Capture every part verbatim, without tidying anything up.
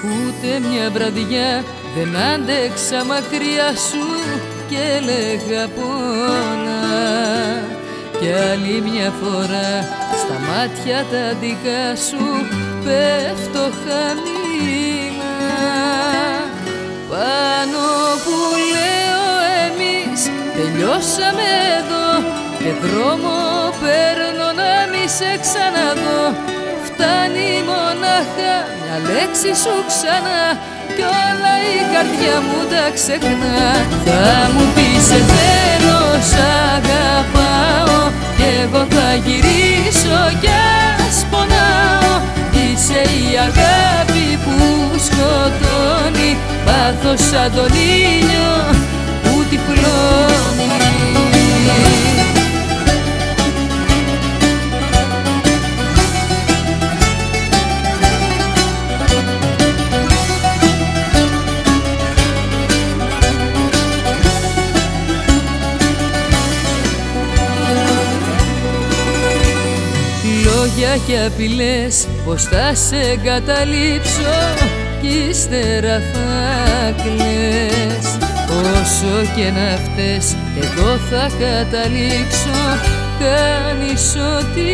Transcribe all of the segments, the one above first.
Ούτε μια βραδιά δεν άντεξα μακριά σου και έλεγα πόνα. Κι άλλη μια φορά στα μάτια τα δικά σου πέφτω χαμηλά. Πάνω που λέω εμείς τελειώσαμε εδώ και δρόμο παίρνω να μη σε ξαναδώ. Φτάνει μονάχα μια λέξη σου ξανά κι όλα η καρδιά μου τα ξεχνά. Θα μου πεις σε θέλω, σ' αγαπάω κι εγώ θα γυρίσω κι ας πονάω. Είσαι η αγάπη που σκοτώνει, πάθος σαν τον ήλιο που τυφλώνει. Λόγια και απειλές πως θα σε εγκαταλείψω κι ύστερα θα κλαις. Όσο και να φταίς εγώ θα καταλήξω, κάνεις ό,τι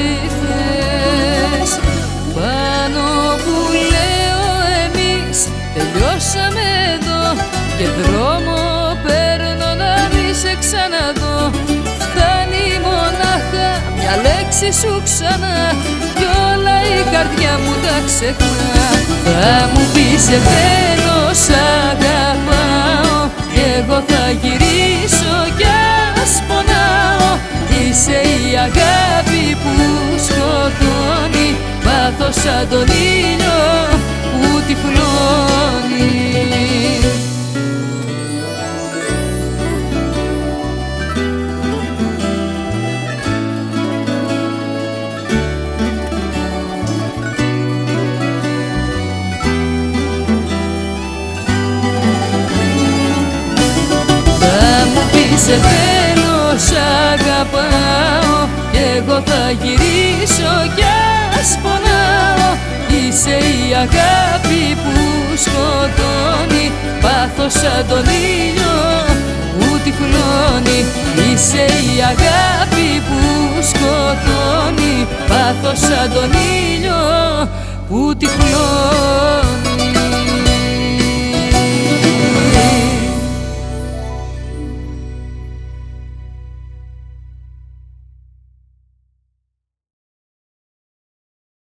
θες. Πάνω που λέω εμείς τελειώσαμε εδώ και δρόμο παίρνω να μη σε ξαναδώ. Φτάνει μονάχα μια λέξη σου ξανά κι όλα η καρδιά μου τα ξεχνά. Θα μου πεις σε θέλω, σ' αγαπάω κι εγώ θα γυρίσω κι ας πονάω. Είσαι η αγάπη που σκοτώνει, πάθος σαν τον ήλιο που τυφλώνει. Σε θέλω, σ' αγαπάω κι εγώ θα γυρίσω κι ας πονάω. Είσαι η αγάπη που σκοτώνει, πάθος σαν τον ήλιο που τυφλώνει. Είσαι η αγάπη που σκοτώνει, πάθος σαν τον ήλιο που τυφλώνει.